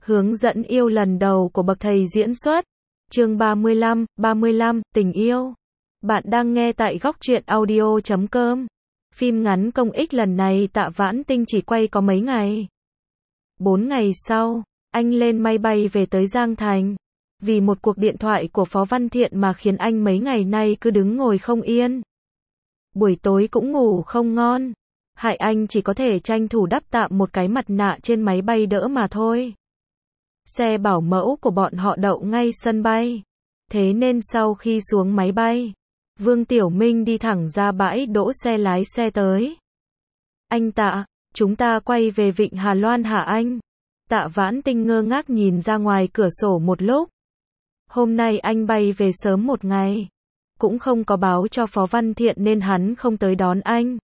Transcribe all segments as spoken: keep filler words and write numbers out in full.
Hướng dẫn yêu lần đầu của bậc thầy diễn xuất. Chương ba mươi lăm, ba mươi lăm, tình yêu. Bạn đang nghe tại góc truyện audio chấm com. Phim ngắn công ích lần này Tạ Vãn Tinh chỉ quay có mấy ngày. Bốn ngày sau, anh lên máy bay về tới Giang Thành. Vì một cuộc điện thoại của Phó Văn Thiện mà khiến anh mấy ngày nay cứ đứng ngồi không yên. Buổi tối cũng ngủ không ngon. Hại anh chỉ có thể tranh thủ đắp tạm một cái mặt nạ trên máy bay đỡ mà thôi. Xe bảo mẫu của bọn họ đậu ngay sân bay. Thế nên sau khi xuống máy bay, Vương Tiểu Minh đi thẳng ra bãi đỗ xe lái xe tới. Anh Tạ, chúng ta quay về Vịnh Hà Loan hả anh? Tạ Vãn Tinh ngơ ngác nhìn ra ngoài cửa sổ một lúc. Hôm nay anh bay về sớm một ngày. Cũng không có báo cho Phó Văn Thiện nên hắn không tới đón anh.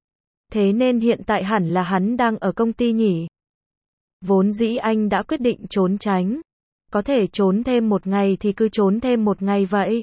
Thế nên hiện tại hẳn là hắn đang ở công ty nhỉ? Vốn dĩ anh đã quyết định trốn tránh. Có thể trốn thêm một ngày thì cứ trốn thêm một ngày vậy.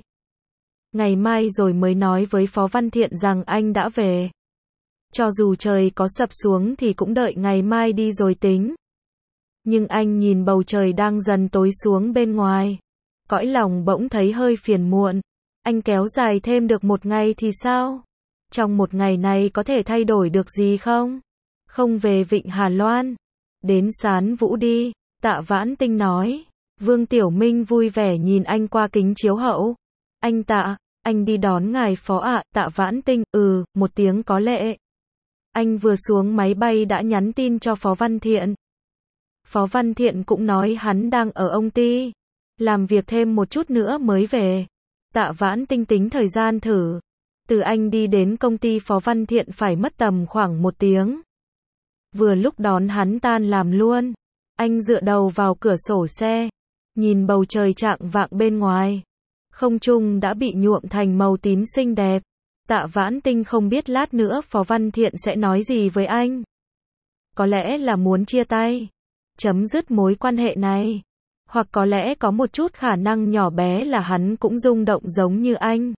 Ngày mai rồi mới nói với Phó Văn Thiện rằng anh đã về. Cho dù trời có sập xuống thì cũng đợi ngày mai đi rồi tính. Nhưng anh nhìn bầu trời đang dần tối xuống bên ngoài. Cõi lòng bỗng thấy hơi phiền muộn. Anh kéo dài thêm được một ngày thì sao? Trong một ngày này có thể thay đổi được gì không? Không về Vịnh Hà Loan. Đến Sán Vũ đi, Tạ Vãn Tinh nói. Vương Tiểu Minh vui vẻ nhìn anh qua kính chiếu hậu. Anh Tạ, anh đi đón ngài Phó ạ. Tạ Vãn Tinh, ừ, một tiếng có lệ. Anh vừa xuống máy bay đã nhắn tin cho Phó Văn Thiện. Phó Văn Thiện cũng nói hắn đang ở ông ty. Làm việc thêm một chút nữa mới về. Tạ Vãn Tinh tính thời gian thử. Từ anh đi đến công ty Phó Văn Thiện phải mất tầm khoảng một tiếng. Vừa lúc đón hắn tan làm luôn. Anh dựa đầu vào cửa sổ xe. Nhìn bầu trời chạng vạng bên ngoài. Không trung đã bị nhuộm thành màu tím xinh đẹp. Tạ Vãn Tinh không biết lát nữa Phó Văn Thiện sẽ nói gì với anh. Có lẽ là muốn chia tay. Chấm dứt mối quan hệ này. Hoặc có lẽ có một chút khả năng nhỏ bé là hắn cũng rung động giống như anh.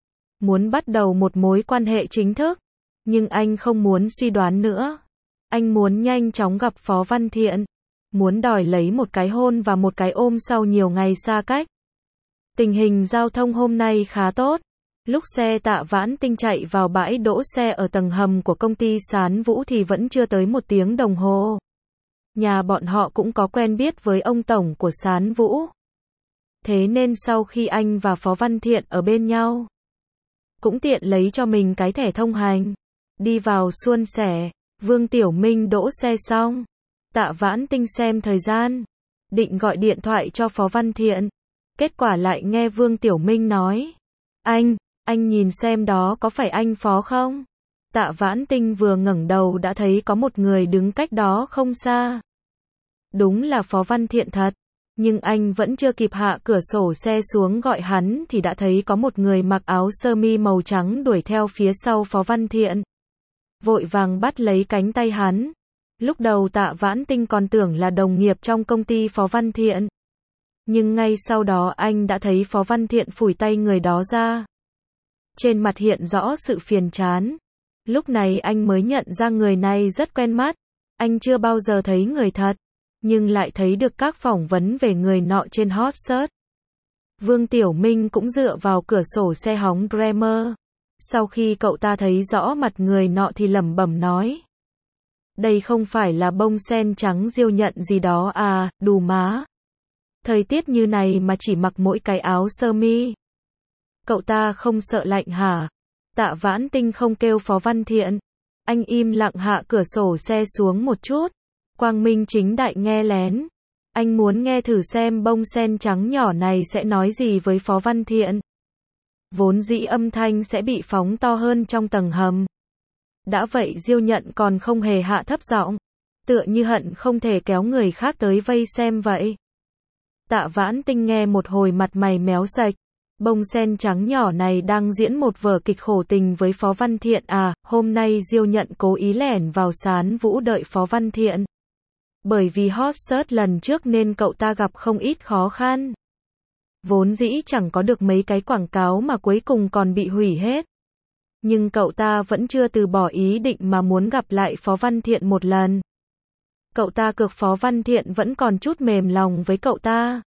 Muốn bắt đầu một mối quan hệ chính thức. Nhưng anh không muốn suy đoán nữa. Anh muốn nhanh chóng gặp Phó Văn Thiện. Muốn đòi lấy một cái hôn và một cái ôm sau nhiều ngày xa cách. Tình hình giao thông hôm nay khá tốt. Lúc xe Tạ Vãn Tinh chạy vào bãi đỗ xe ở tầng hầm của công ty Sán Vũ thì vẫn chưa tới một tiếng đồng hồ. Nhà bọn họ cũng có quen biết với ông tổng của Sán Vũ. Thế nên sau khi anh và Phó Văn Thiện ở bên nhau, cũng tiện lấy cho mình cái thẻ thông hành. Đi vào suôn sẻ. Vương Tiểu Minh đỗ xe xong. Tạ Vãn Tinh xem thời gian. Định gọi điện thoại cho Phó Văn Thiện. Kết quả lại nghe Vương Tiểu Minh nói. Anh, anh nhìn xem đó có phải anh Phó không? Tạ Vãn Tinh vừa ngẩng đầu đã thấy có một người đứng cách đó không xa. Đúng là Phó Văn Thiện thật. Nhưng anh vẫn chưa kịp hạ cửa sổ xe xuống gọi hắn thì đã thấy có một người mặc áo sơ mi màu trắng đuổi theo phía sau Phó Văn Thiện. Vội vàng bắt lấy cánh tay hắn. Lúc đầu Tạ Vãn Tinh còn tưởng là đồng nghiệp trong công ty Phó Văn Thiện. Nhưng ngay sau đó anh đã thấy Phó Văn Thiện phủi tay người đó ra. Trên mặt hiện rõ sự phiền chán. Lúc này anh mới nhận ra người này rất quen mắt. Anh chưa bao giờ thấy người thật. Nhưng lại thấy được các phỏng vấn về người nọ trên hot search. Vương Tiểu Minh cũng dựa vào cửa sổ xe hóng Glamour. Sau khi cậu ta thấy rõ mặt người nọ thì lẩm bẩm nói. Đây không phải là bông sen trắng Diêu Nhận gì đó à, đù má. Thời tiết như này mà chỉ mặc mỗi cái áo sơ mi. Cậu ta không sợ lạnh hả? Tạ Vãn Tinh không kêu Phó Văn Thiện. Anh im lặng hạ cửa sổ xe xuống một chút. Quang minh chính đại nghe lén. Anh muốn nghe thử xem bông sen trắng nhỏ này sẽ nói gì với Phó Văn Thiện. Vốn dĩ âm thanh sẽ bị phóng to hơn trong tầng hầm. Đã vậy Diêu Nhận còn không hề hạ thấp giọng. Tựa như hận không thể kéo người khác tới vây xem vậy. Tạ Vãn Tinh nghe một hồi mặt mày méo sạch. Bông sen trắng nhỏ này đang diễn một vở kịch khổ tình với Phó Văn Thiện à, hôm nay Diêu Nhận cố ý lẻn vào Sán Vũ đợi Phó Văn Thiện. Bởi vì hot search lần trước nên cậu ta gặp không ít khó khăn. Vốn dĩ chẳng có được mấy cái quảng cáo mà cuối cùng còn bị hủy hết. Nhưng cậu ta vẫn chưa từ bỏ ý định mà muốn gặp lại Phó Văn Thiện một lần. Cậu ta cược Phó Văn Thiện vẫn còn chút mềm lòng với cậu ta.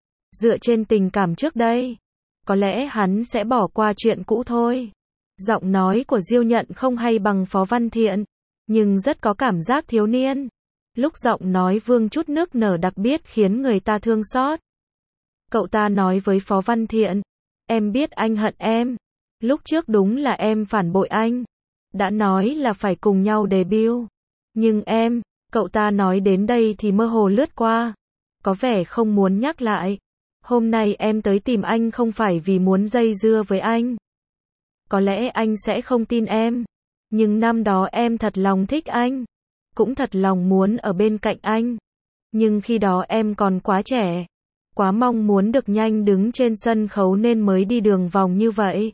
Dựa trên tình cảm trước đây, có lẽ hắn sẽ bỏ qua chuyện cũ thôi. Giọng nói của Diêu Nhận không hay bằng Phó Văn Thiện, nhưng rất có cảm giác thiếu niên. Lúc giọng nói vương chút nước nở đặc biệt khiến người ta thương xót. Cậu ta nói với Phó Văn Thiện, em biết anh hận em. Lúc trước đúng là em phản bội anh. Đã nói là phải cùng nhau debut. Nhưng em, cậu ta nói đến đây thì mơ hồ lướt qua. Có vẻ không muốn nhắc lại. Hôm nay em tới tìm anh không phải vì muốn dây dưa với anh. Có lẽ anh sẽ không tin em. Nhưng năm đó em thật lòng thích anh. Cũng thật lòng muốn ở bên cạnh anh. Nhưng khi đó em còn quá trẻ. Quá mong muốn được nhanh đứng trên sân khấu nên mới đi đường vòng như vậy.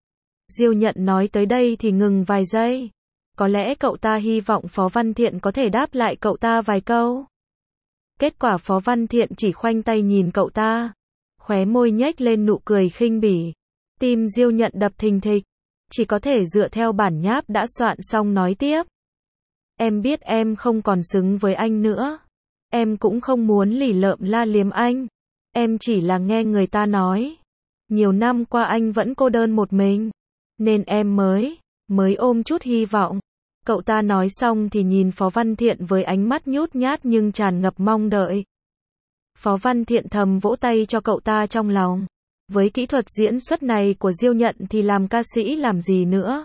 Diêu Nhận nói tới đây thì ngừng vài giây. Có lẽ cậu ta hy vọng Phó Văn Thiện có thể đáp lại cậu ta vài câu. Kết quả Phó Văn Thiện chỉ khoanh tay nhìn cậu ta. Khóe môi nhếch lên nụ cười khinh bỉ. Tim Diêu Nhận đập thình thịch. Chỉ có thể dựa theo bản nháp đã soạn xong nói tiếp. Em biết em không còn xứng với anh nữa. Em cũng không muốn lì lợm la liếm anh. Em chỉ là nghe người ta nói. Nhiều năm qua anh vẫn cô đơn một mình. Nên em mới, mới ôm chút hy vọng. Cậu ta nói xong thì nhìn Phó Văn Thiện với ánh mắt nhút nhát nhưng tràn ngập mong đợi. Phó Văn Thiện thầm vỗ tay cho cậu ta trong lòng. Với kỹ thuật diễn xuất này của Diêu Nhận thì làm ca sĩ làm gì nữa.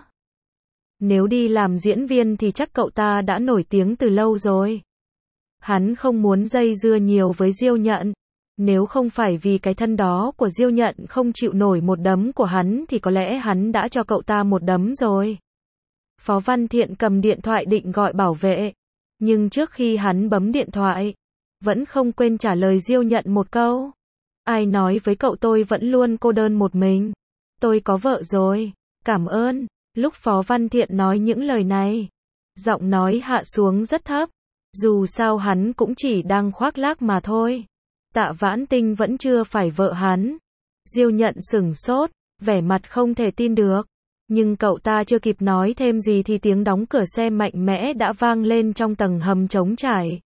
Nếu đi làm diễn viên thì chắc cậu ta đã nổi tiếng từ lâu rồi. Hắn không muốn dây dưa nhiều với Diêu Nhận. Nếu không phải vì cái thân đó của Diêu Nhận không chịu nổi một đấm của hắn thì có lẽ hắn đã cho cậu ta một đấm rồi. Phó Văn Thiện cầm điện thoại định gọi bảo vệ. Nhưng trước khi hắn bấm điện thoại, vẫn không quên trả lời Diêu Nhận một câu. Ai nói với cậu tôi vẫn luôn cô đơn một mình. Tôi có vợ rồi. Cảm ơn. Lúc Phó Văn Thiện nói những lời này, giọng nói hạ xuống rất thấp. Dù sao hắn cũng chỉ đang khoác lác mà thôi. Tạ Vãn Tinh vẫn chưa phải vợ hắn. Diêu Nhận sửng sốt, vẻ mặt không thể tin được. Nhưng cậu ta chưa kịp nói thêm gì thì tiếng đóng cửa xe mạnh mẽ đã vang lên trong tầng hầm trống trải.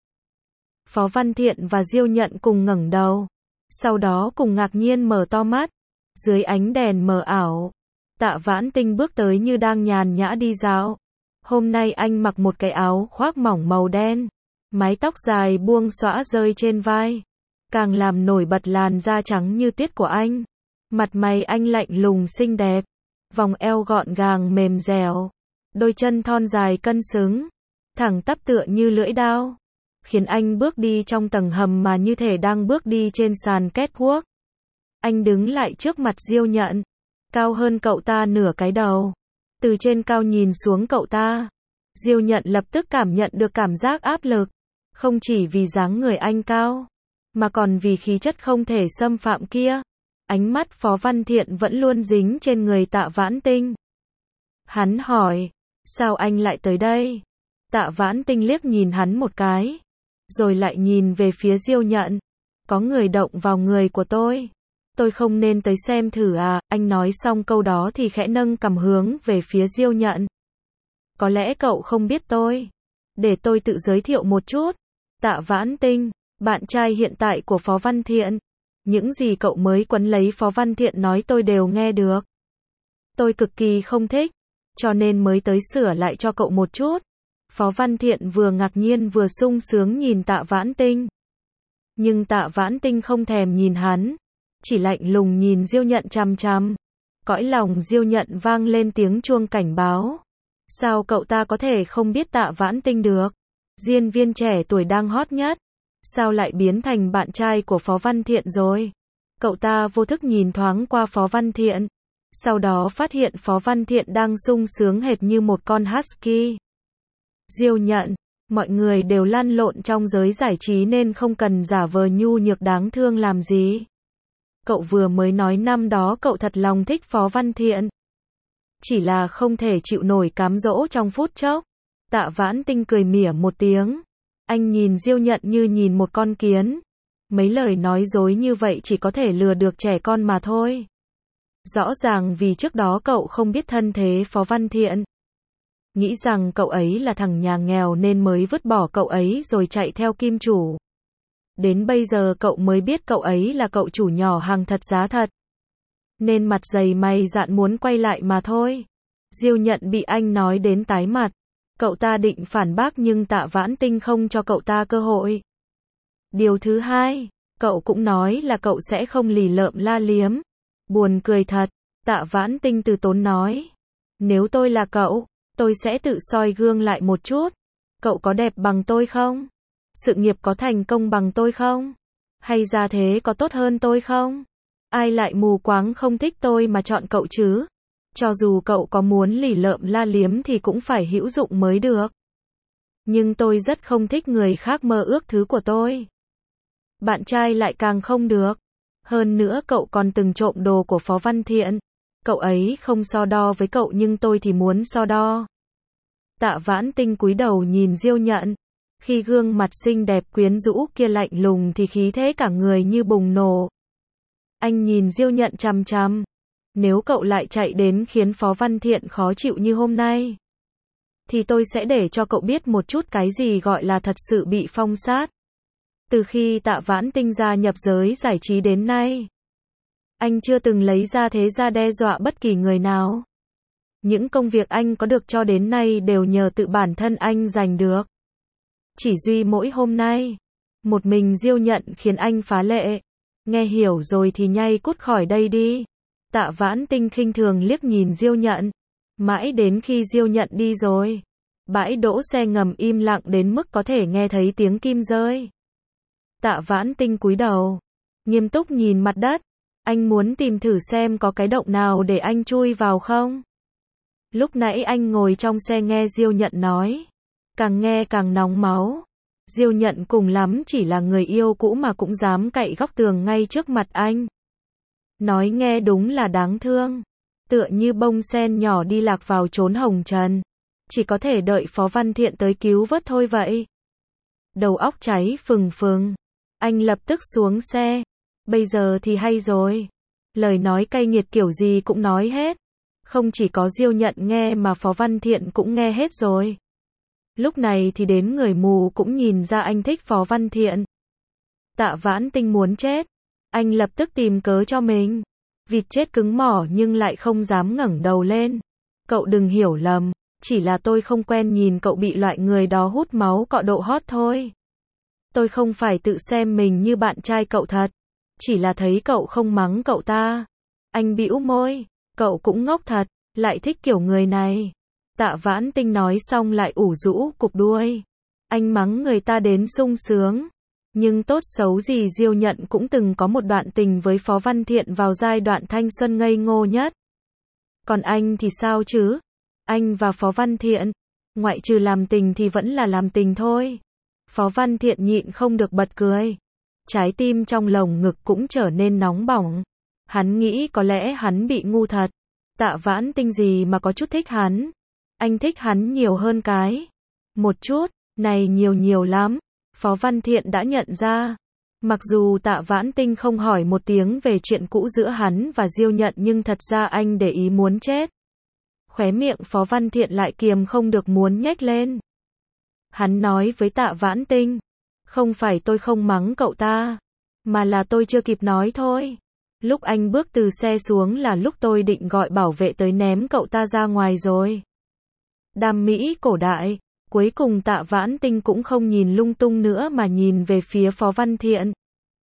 Phó Văn Thiện và Diêu Nhận cùng ngẩng đầu. Sau đó cùng ngạc nhiên mở to mắt. Dưới ánh đèn mờ ảo, Tạ Vãn Tinh bước tới như đang nhàn nhã đi dạo. Hôm nay anh mặc một cái áo khoác mỏng màu đen. Mái tóc dài buông xõa rơi trên vai. Càng làm nổi bật làn da trắng như tuyết của anh. Mặt mày anh lạnh lùng xinh đẹp. Vòng eo gọn gàng mềm dẻo. Đôi chân thon dài cân xứng. Thẳng tắp tựa như lưỡi dao. Khiến anh bước đi trong tầng hầm mà như thể đang bước đi trên sàn catwalk. Anh đứng lại trước mặt Diêu Nhận. Cao hơn cậu ta nửa cái đầu. Từ trên cao nhìn xuống cậu ta. Diêu Nhận lập tức cảm nhận được cảm giác áp lực. Không chỉ vì dáng người anh cao, mà còn vì khí chất không thể xâm phạm kia. Ánh mắt Phó Văn Thiện vẫn luôn dính trên người Tạ Vãn Tinh. Hắn hỏi, sao anh lại tới đây? Tạ Vãn Tinh liếc nhìn hắn một cái, rồi lại nhìn về phía Diêu Nhận. Có người động vào người của tôi. Tôi không nên tới xem thử à? Anh nói xong câu đó thì khẽ nâng cằm hướng về phía Diêu Nhận. Có lẽ cậu không biết tôi. Để tôi tự giới thiệu một chút. Tạ Vãn Tinh, bạn trai hiện tại của Phó Văn Thiện. Những gì cậu mới quấn lấy Phó Văn Thiện nói tôi đều nghe được. Tôi cực kỳ không thích, cho nên mới tới sửa lại cho cậu một chút. Phó Văn Thiện vừa ngạc nhiên vừa sung sướng nhìn Tạ Vãn Tinh. Nhưng Tạ Vãn Tinh không thèm nhìn hắn, chỉ lạnh lùng nhìn Diêu Nhận chằm chằm. Cõi lòng Diêu Nhận vang lên tiếng chuông cảnh báo. Sao cậu ta có thể không biết Tạ Vãn Tinh được? Diễn viên trẻ tuổi đang hot nhất. Sao lại biến thành bạn trai của Phó Văn Thiện rồi? Cậu ta vô thức nhìn thoáng qua Phó Văn Thiện. Sau đó phát hiện Phó Văn Thiện đang sung sướng hệt như một con husky. Diêu Nhận, mọi người đều lăn lộn trong giới giải trí nên không cần giả vờ nhu nhược đáng thương làm gì. Cậu vừa mới nói năm đó cậu thật lòng thích Phó Văn Thiện. Chỉ là không thể chịu nổi cám dỗ trong phút chốc. Tạ Vãn Tinh cười mỉa một tiếng. Anh nhìn Diêu Nhận như nhìn một con kiến. Mấy lời nói dối như vậy chỉ có thể lừa được trẻ con mà thôi. Rõ ràng vì trước đó cậu không biết thân thế Phó Văn Thiện. nghĩ rằng cậu ấy là thằng nhà nghèo nên mới vứt bỏ cậu ấy rồi chạy theo Kim chủ. Đến bây giờ cậu mới biết cậu ấy là cậu chủ nhỏ hàng thật giá thật. Nên mặt dày mày dạn muốn quay lại mà thôi. Diêu Nhận bị anh nói đến tái mặt. Cậu ta định phản bác nhưng Tạ Vãn Tinh không cho cậu ta cơ hội. Điều thứ hai, cậu cũng nói là cậu sẽ không lì lợm la liếm. Buồn cười thật, Tạ Vãn Tinh từ tốn nói. Nếu tôi là cậu, tôi sẽ tự soi gương lại một chút. Cậu có đẹp bằng tôi không? Sự nghiệp có thành công bằng tôi không? Hay gia thế có tốt hơn tôi không? Ai lại mù quáng không thích tôi mà chọn cậu chứ? Cho dù cậu có muốn lì lợm la liếm thì cũng phải hữu dụng mới được. Nhưng tôi rất không thích người khác mơ ước thứ của tôi. Bạn trai lại càng không được. Hơn nữa cậu còn từng trộm đồ của Phó Văn Thiện. Cậu ấy không so đo với cậu nhưng tôi thì muốn so đo. Tạ Vãn Tinh cúi đầu nhìn Diêu Nhận. Khi gương mặt xinh đẹp quyến rũ kia lạnh lùng thì khí thế cả người như bùng nổ. Anh nhìn Diêu Nhận chằm chằm. Nếu cậu lại chạy đến khiến Phó Văn Thiện khó chịu như hôm nay, thì tôi sẽ để cho cậu biết một chút cái gì gọi là thật sự bị phong sát. Từ khi Tạ Vãn Tinh gia nhập giới giải trí đến nay, anh chưa từng lấy ra thế ra đe dọa bất kỳ người nào. Những công việc anh có được cho đến nay đều nhờ tự bản thân anh giành được. Chỉ duy mỗi hôm nay, một mình Diêu Nhận khiến anh phá lệ. Nghe hiểu rồi thì nhây cút khỏi đây đi. Tạ Vãn Tinh khinh thường liếc nhìn Diêu Nhận. Mãi đến khi Diêu Nhận đi rồi, bãi đỗ xe ngầm im lặng đến mức có thể nghe thấy tiếng kim rơi. Tạ Vãn Tinh cúi đầu, nghiêm túc nhìn mặt đất. Anh muốn tìm thử xem có cái động nào để anh chui vào không? Lúc nãy anh ngồi trong xe nghe Diêu Nhận nói, càng nghe càng nóng máu. Diêu Nhận cùng lắm chỉ là người yêu cũ mà cũng dám cậy góc tường ngay trước mặt anh. Nói nghe đúng là đáng thương. Tựa như bông sen nhỏ đi lạc vào chốn hồng trần. Chỉ có thể đợi Phó Văn Thiện tới cứu vớt thôi vậy. Đầu óc cháy phừng phừng. Anh lập tức xuống xe. Bây giờ thì hay rồi. Lời nói cay nghiệt kiểu gì cũng nói hết. Không chỉ có Diêu Nhận nghe mà Phó Văn Thiện cũng nghe hết rồi. Lúc này thì đến người mù cũng nhìn ra anh thích Phó Văn Thiện. Tạ Vãn Tinh muốn chết. Anh lập tức tìm cớ cho mình. Vịt chết cứng mỏ nhưng lại không dám ngẩng đầu lên. Cậu đừng hiểu lầm. Chỉ là tôi không quen nhìn cậu bị loại người đó hút máu cọ độ hot thôi. Tôi không phải tự xem mình như bạn trai cậu thật. Chỉ là thấy cậu không mắng cậu ta. Anh bĩu môi. Cậu cũng ngốc thật. Lại thích kiểu người này. Tạ Vãn Tinh nói xong lại ủ rũ cục đuôi. Anh mắng người ta đến sung sướng. Nhưng tốt xấu gì Diêu Nhận cũng từng có một đoạn tình với Phó Văn Thiện vào giai đoạn thanh xuân ngây ngô nhất. Còn anh thì sao chứ? Anh và Phó Văn Thiện, ngoại trừ làm tình thì vẫn là làm tình thôi. Phó Văn Thiện nhịn không được bật cười. Trái tim trong lồng ngực cũng trở nên nóng bỏng. Hắn nghĩ có lẽ hắn bị ngu thật. Tạ Vãn Tinh gì mà có chút thích hắn. Anh thích hắn nhiều hơn cái. Một chút, này nhiều nhiều lắm. Phó Văn Thiện đã nhận ra. Mặc dù Tạ Vãn Tinh không hỏi một tiếng về chuyện cũ giữa hắn và Diêu Nhận nhưng thật ra anh để ý muốn chết. Khóe miệng Phó Văn Thiện lại kiềm không được muốn nhếch lên. Hắn nói với Tạ Vãn Tinh. Không phải tôi không mắng cậu ta. Mà là tôi chưa kịp nói thôi. Lúc anh bước từ xe xuống là lúc tôi định gọi bảo vệ tới ném cậu ta ra ngoài rồi. Đam mỹ cổ đại. Cuối cùng Tạ Vãn Tinh cũng không nhìn lung tung nữa mà nhìn về phía Phó Văn Thiện.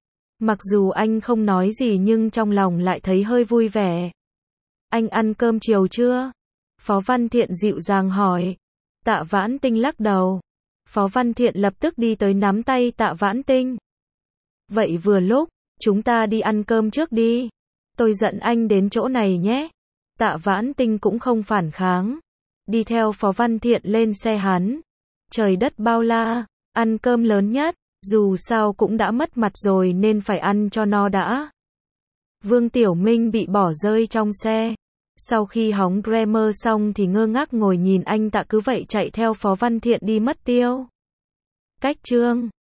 Mặc dù anh không nói gì nhưng trong lòng lại thấy hơi vui vẻ. Anh ăn cơm chiều chưa? Phó Văn Thiện dịu dàng hỏi. Tạ Vãn Tinh lắc đầu. Phó Văn Thiện lập tức đi tới nắm tay Tạ Vãn Tinh. Vậy vừa lúc, chúng ta đi ăn cơm trước đi. Tôi dẫn anh đến chỗ này nhé. Tạ Vãn Tinh cũng không phản kháng. Đi theo Phó Văn Thiện lên xe hắn. Trời đất bao la, ăn cơm lớn nhất, dù sao cũng đã mất mặt rồi nên phải ăn cho no đã. Vương Tiểu Minh bị bỏ rơi trong xe. Sau khi hóng grammar xong thì ngơ ngác ngồi nhìn anh Tạ cứ vậy chạy theo Phó Văn Thiện đi mất tiêu. Cách chương